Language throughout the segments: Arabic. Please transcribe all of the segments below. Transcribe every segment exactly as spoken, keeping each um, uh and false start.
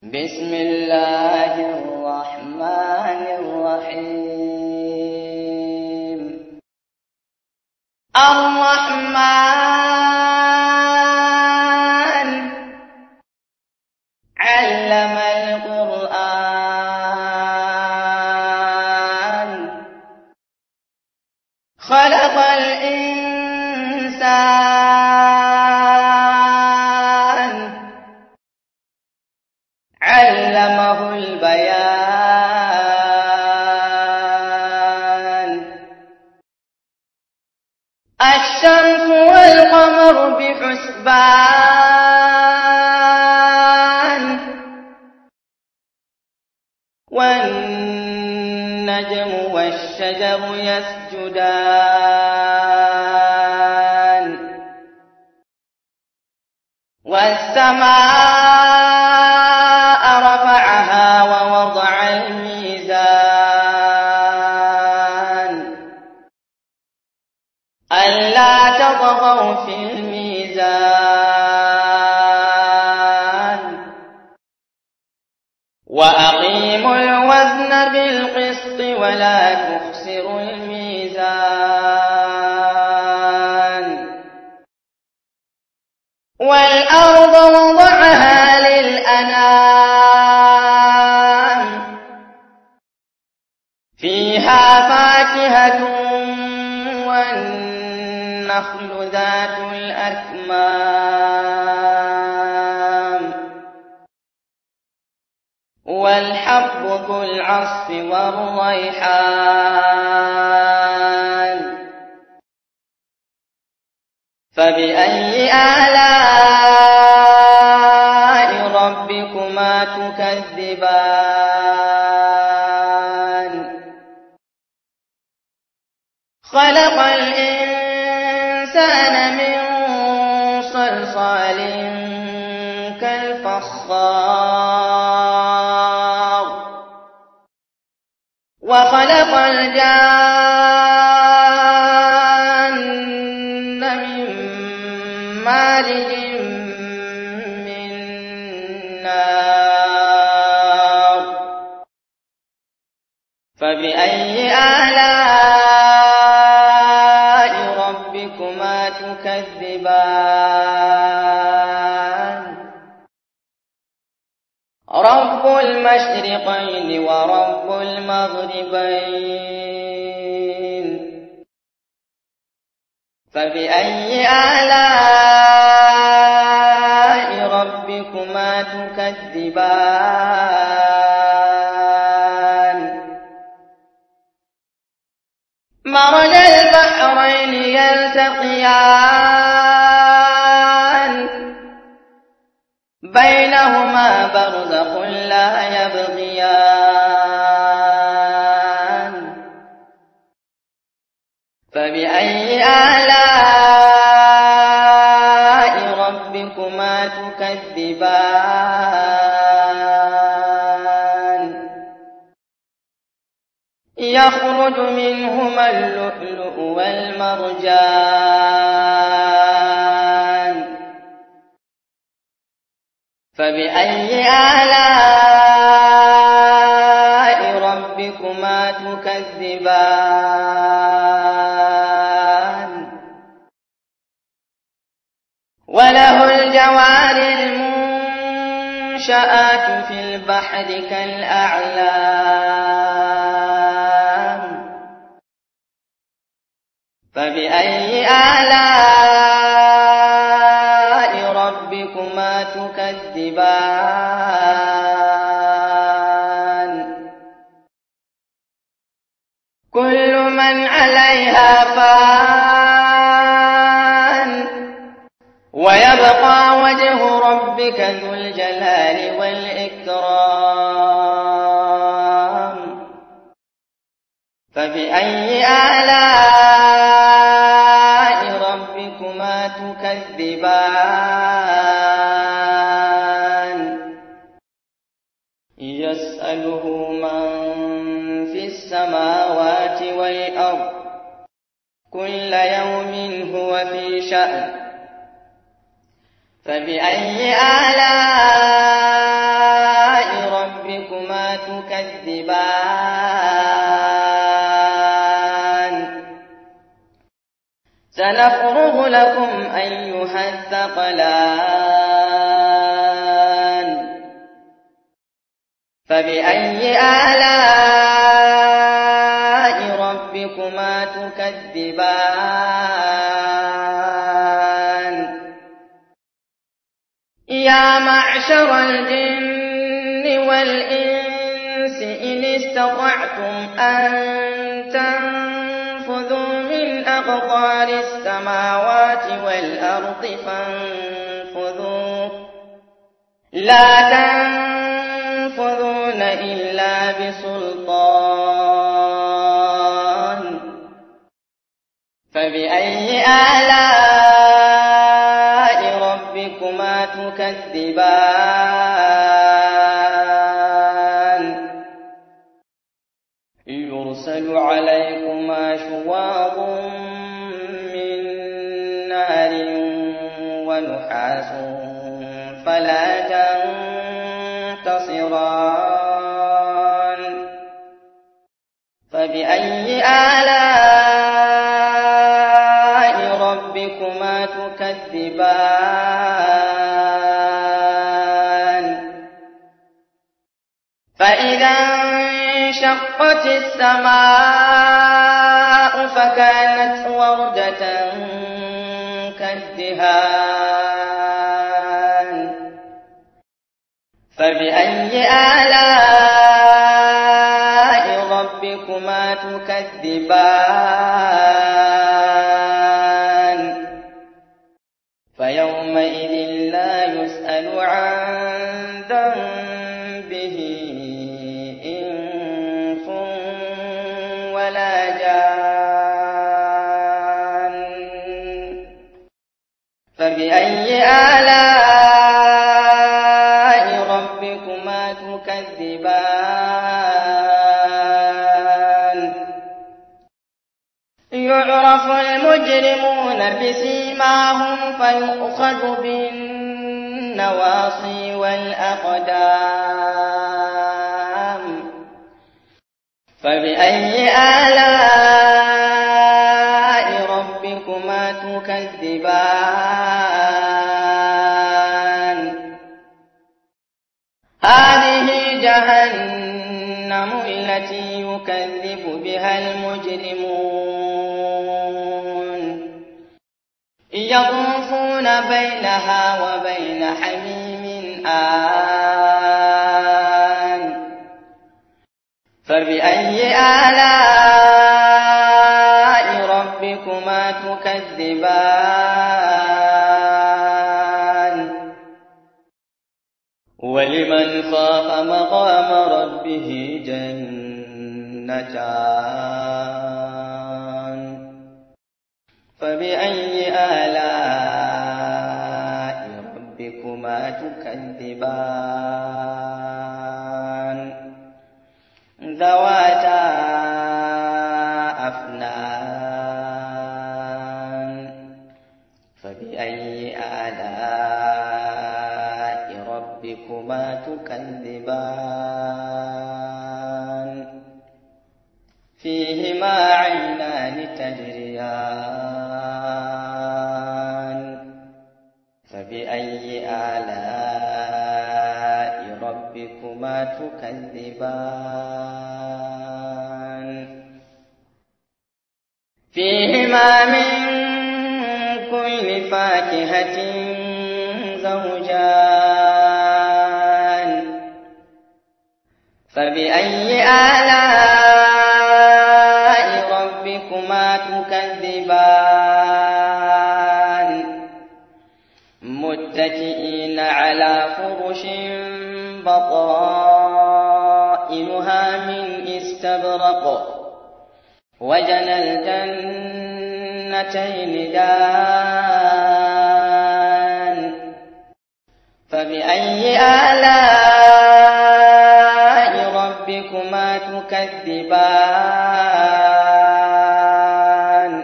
بسم الله الرحمن الرحيم. الرحمن علم القرآن خلق الإنسان علمه البيان. الشمس والقمر بحسبان والنجم والشجر يسجدان والسماء رفعها ووضع الميزان ألا تطغوا في الميزان وأقيموا الوزن بالقسط ولا تخسروا الميزان. والأرض وضعها للأنام فيها فاكهة والنخل ذات الأكمام والحب ذو العصف والريحان. فبأي آلاء ربكما تكذبان؟ خلق الإنسان من صلصال كالفخار وخلق الجان من مارج من نار. فبأي آلاء ربكما تكذبان؟ رب المشرقين ورب المغربين. فبأي آلاء ربكما تكذبان؟ مرج البحرين يلتقيان بينهما برزخ لا يبغيان. فبأي آلاء ربكما تكذبان؟ يخرج منهما اللؤلؤ والمرجان. فبأي آلاء ربكما تكذبان؟ وله الجوار المنشآت في البحر كالأعلام. فبأي آلاء ربكما تكذبان؟ كل من عليها فان ويبقى وجه ربك ذو الجلال والإكرام. فبأي آلاء ربكما تكذبان؟ يسأله من في السماوات والأرض كل يوم هو في شأن. فبأي آلاء سنفرغ لكم أيها الثقلان فبأي آلاء ربكما تكذبان يا معشر الجن والإنس إن استطعتم أن تنفذوا من أقطار السماوات والأرض فانفذوا لا تنفذون إلا بسلطان فبأي آلاء ربكما تكذبان يرسل عليكما شواظ من نار ونحاس فلا تنتصران فبأي آلاء ربكما تكذبان فإذا انشقت السماء فكانت وردة كالدهان فبأي آلاء ربكما تكذبان فيومئذ لا يسأل عن ذنبه إنس ولا جان فبأي آلاء ربكما تكذبان يعرف المجرمون بسيماهم فيؤخذ بالنواصي والأقدام فبأي آلاء ربكما تكذبان هذه جهنم التي يكذب بها المجرمون يطوفون بينها وبين حميم آن فبأي آلاء ربكما تكذبان ولمن خاف مقام ربه جنتان فبأي آلاء ربكما تكذبان ذواتا أفنان فبأي آلاء ربكما تكذبان فيهما عينان تجريان فبأي آلاء ربكما تكذبان فيهما من كل فاكهة زوجان فبأي آلاء ربكما تكذبان متكئين على فرش بطائنها من استبرق وجنى الجنتين دان فبأي آلاء ربكما تكذبان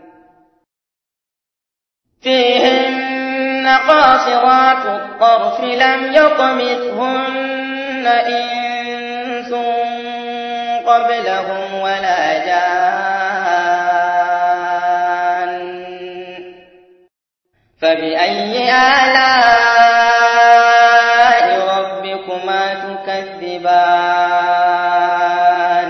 فيهن قاصرات الطرف لم يطمثهن إنس قبلهم ولا جان فبأي آلاء ربكما تكذبان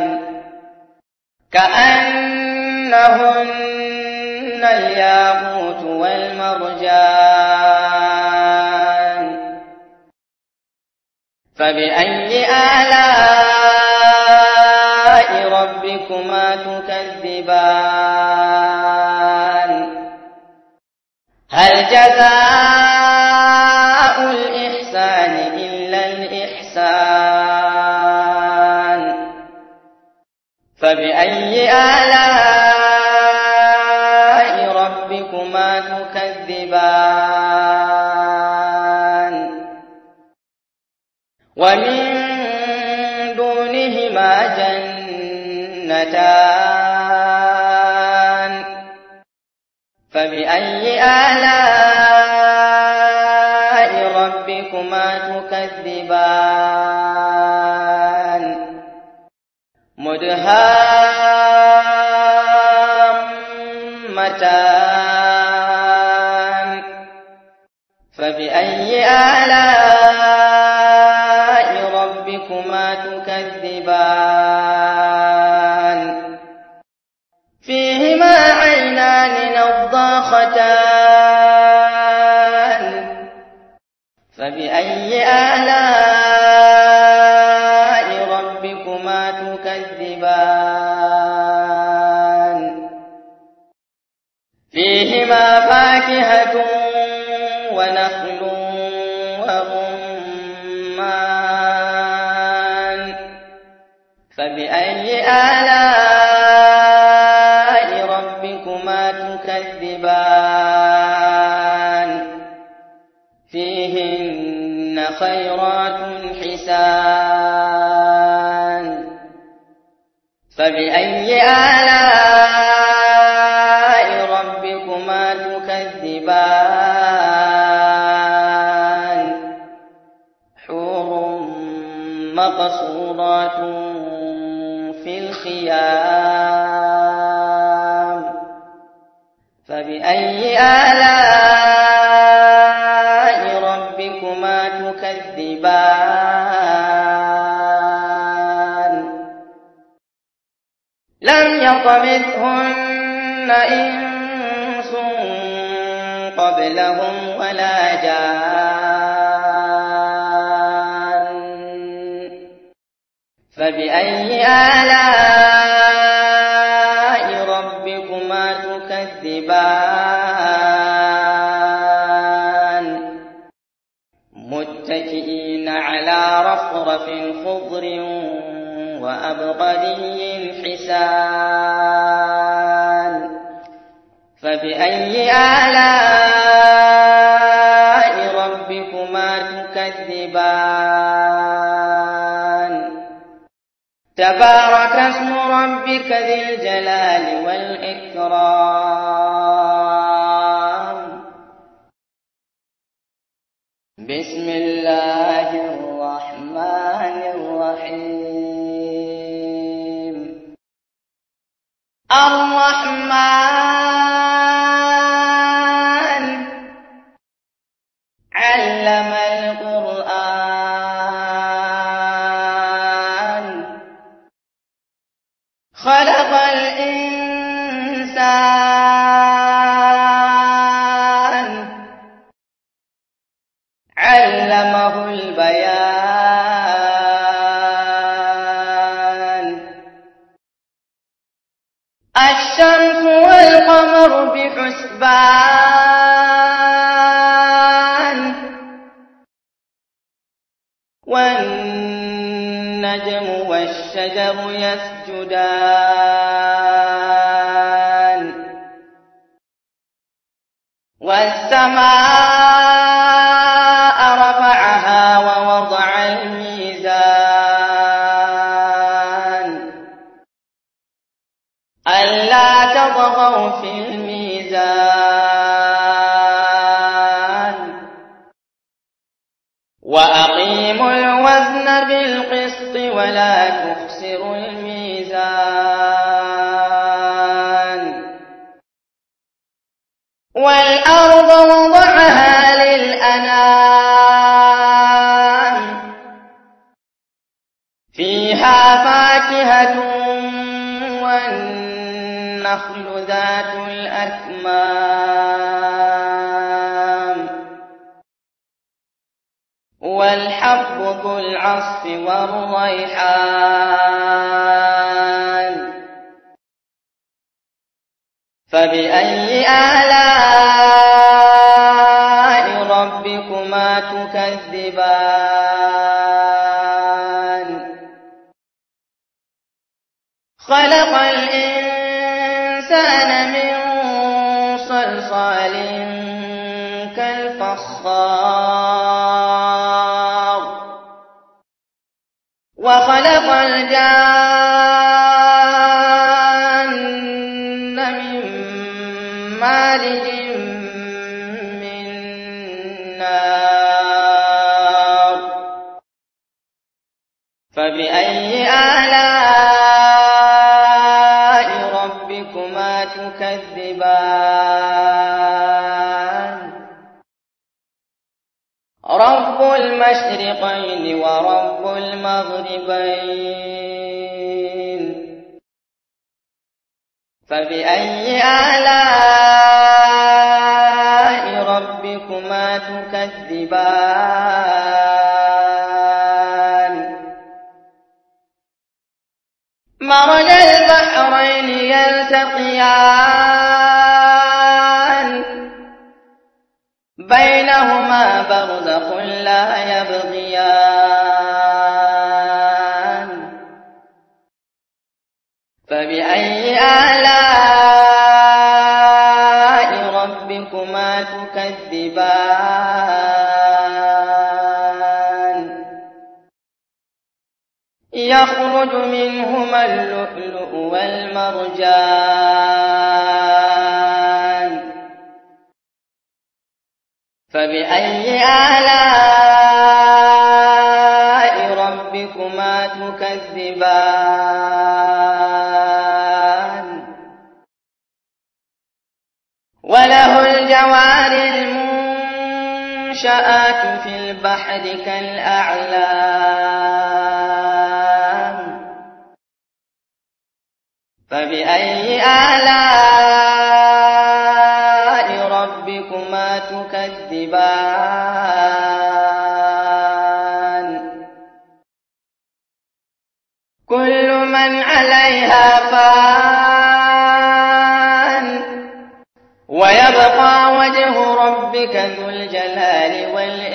كأنهن الياقوت والمرجان فبأي آلاء ربكما تكذبان هل جزاء الإحسان إلا الإحسان فبأي آلاء ربكما تكذبان ومن دونهما جنتان فبأي آلاء ربكما تكذبان مدهامتان فبأي آلاء ربكما تكذبان فيهما عينان نضاختان فبأي آلاء ربكما تكذبان فيهما فاكهة ونخل ورمان فبأي آلاء ربكما تكذبان فيهن خيرات حسان فبأي آلاء ربكما تكذبان حور مقصورات في الخيام فبأي آلاء ربكما تكذبان لم يطمثهن إنس قبلهم ولا جان فبأي آلاء ربكما تكذبان متكئين على رفرف خضر وأبقري حسان فبأي آلاء ربكما تكذبان تبارك اسم ربك ذي الجلال والإكرام بسم الله الرحمن الرحيم الرحمن علم القرآن خلق الإنسان علمه البيان الشمس والقمر بحسبان والنجم والشجر يسجدان والسماء رفعها ووضع الميزان ألا تطغوا في الميزان وأقيموا الوزن بالقسط ولا تخسروا الميزان والأرض وضعها فاكهة والنخل ذات الأكمام والحب ذو العصف والريحان فبأي آلاء ربكما تكذبان خلق الإنسان من صلصال كالفخار وخلق الجان من مارج من نار فبأي آلاء ربكما تكذبان رب المشرقين ورب المغربين فبأي آلاء ربكما تكذبان مرج البحرين يلتقيان بينهما برزخ لا يبغيان فبأي آلاء ربكما تكذبان يخرج منهما اللؤلؤ والمرجان فبأي آلاء ربكما تكذبان وله الجوار المنشآت في البحر كالأعلام فبأي آلاء ربكما تكذبان كل من عليها فان ويبقى وجه ربك ذو الجلال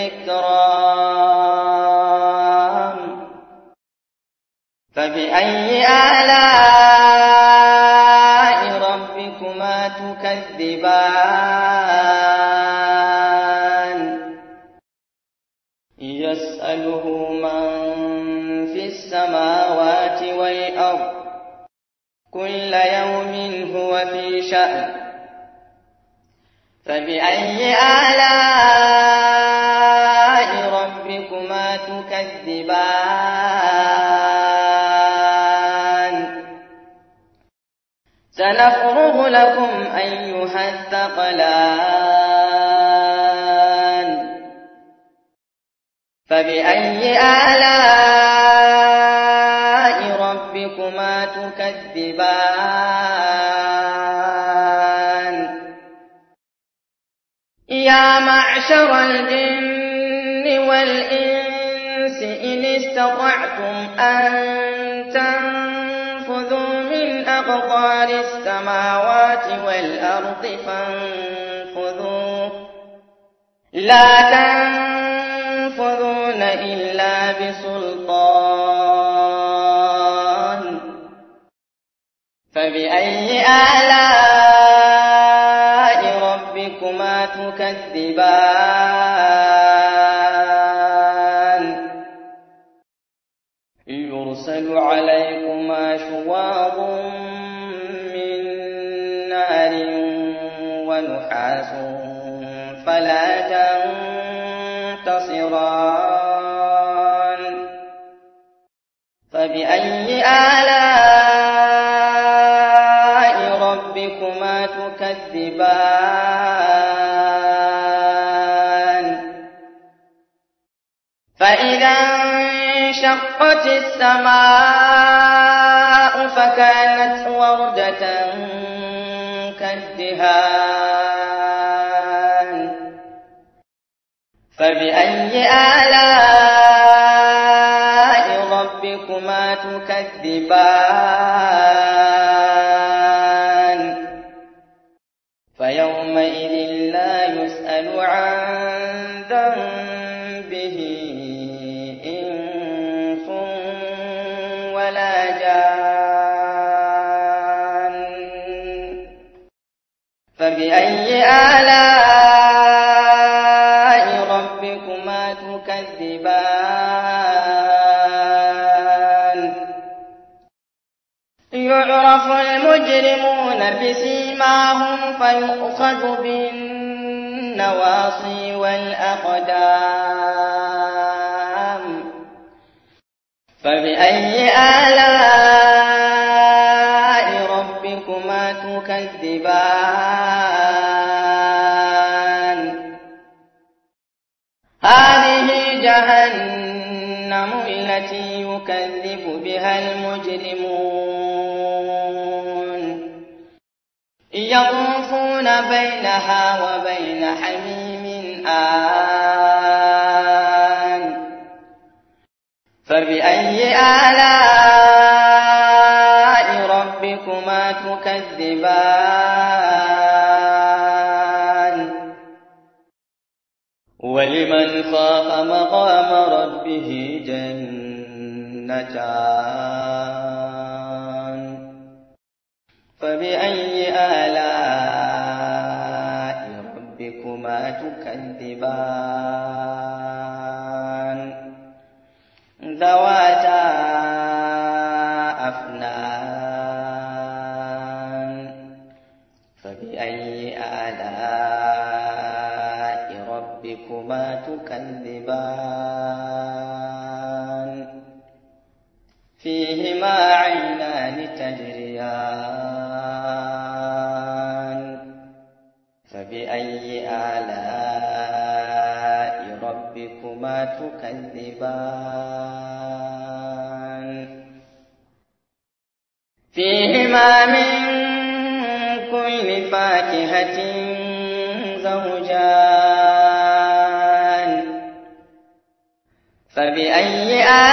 والإكرام فبأي آلاء ربكما تكذبان يسأله من في السماوات والأرض كل يوم هو في شأن فبأي آلاء ربكما تكذبان سنفرغ لكم أيها الثقلان فبأي آلاء ربكما تكذبان يا معشر الجن والإنس إن استطعتم أن تنفذوا من أقطار السماوات والأرض فانفذوا لا تنفذون إلا بسلطان فبأي آلاء ربكما تكذبان يرسل عليكما شواظ من نار ونحاس فلا تنتصران فبأي آلاء ربكما تكذبان تكذبان؟ فإذا انشقت السماء فهي يومئذ واهية فبأي آلاء ربكما تكذبان؟ فإذا انشقت السماء فهي يومئذ واهية فبأي آلاء ربكما تكذبان؟ فإذا انشقت السماء فهي يومئذ واهية فبأي آلاء ربكما تكذبان؟ فكانت وردة كالدهان فبأي آلاء ربكما تكذبان فيومئذ لا يسأل عن ذنبه إنس ولا جان فبأي آلاء ربكما تكذبان يعرف المجرمون بسيماهم فيؤخذ بالنواصي والأقدام فبأي آلاء ربكما تكذبان هذه جهنم التي يكذب بها المجرمون يطوفون بينها وبين حميم آن فبأي آلاء ربكما تكذبان ولمن خاف مقام ربه جنتان فبأي آلاء ربكما تكذبان ذواتا أفنان فبأي آلاء ربكما تكذبان فيهما عينان تجريان فبأي آلاء ربكما تكذبان فيهما من كل فاكهة زوجان فبأي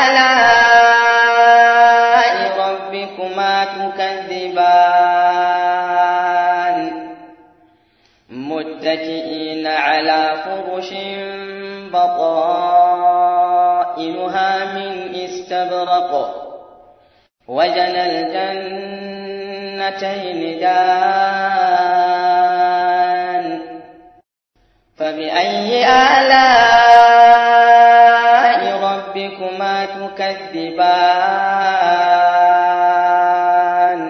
آلاء ربكما تكذبان متكئين على فرش بطائنها من استبرق وجنى الجنتين دان فبأي آلاء ربكما تكذبان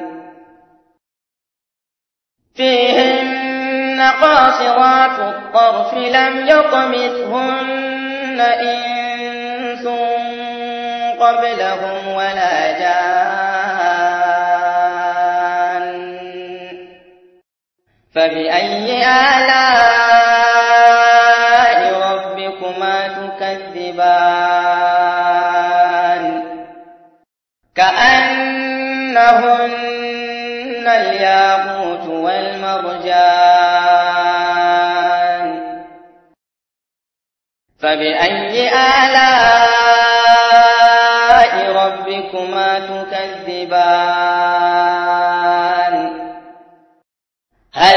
فيهن قاصرات الطرف لم يطمثهن إنس قبلهم ولا جان فبأي آلاء ربكما تكذبان كأنهن الياقوت والمرجان فبأي آلاء ربكما تكذبان هل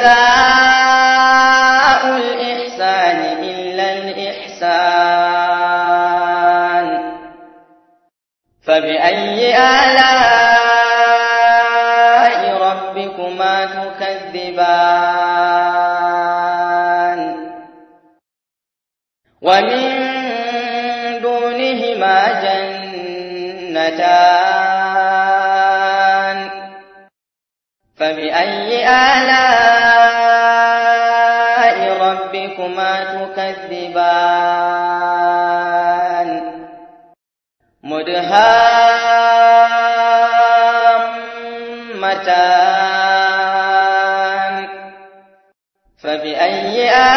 جزاء الإحسان إلا الإحسان فبأي آلاء ربكما تكذبان ومن دونهما جنتان فبأي آلاء ربكما تكذبان مدهامتان فبأي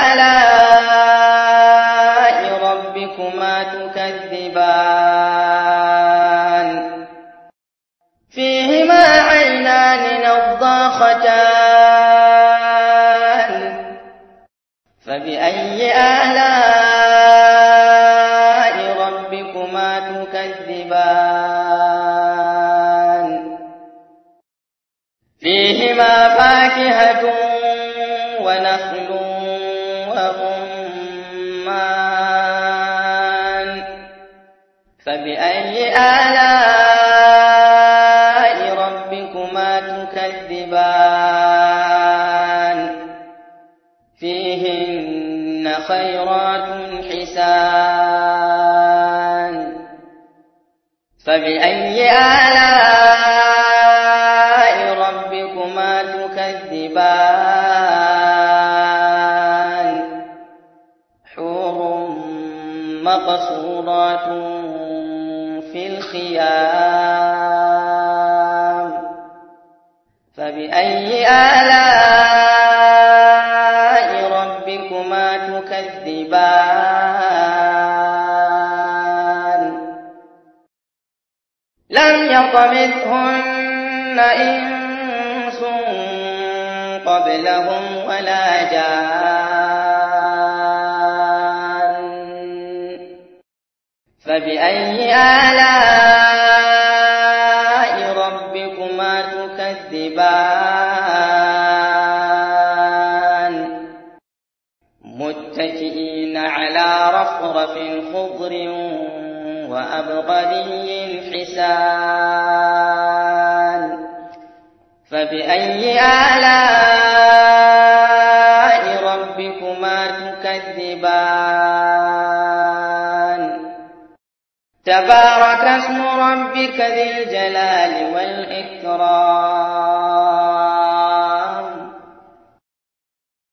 آلاء ربكما تكذبان فيه ناقتان فبأي آلاء ربكما تكذبان فيهما فاكهة ونخل ورمان فبأي آلاء ربكما تكذبان فيهن خيرات حسان فبأي آلاء ربكما تكذبان حور مقصورات في الخيام فبأي آلاء ربكما تكذبان لم يطمثهن إنس قبلهم ولا جان فبأي آلاء ربكما تكذبان متكئين على رفرف خضر وأبقري حسان فبأي آلاء ربكما تكذبان تبارك اسم ربك ذي الجلال والإكرام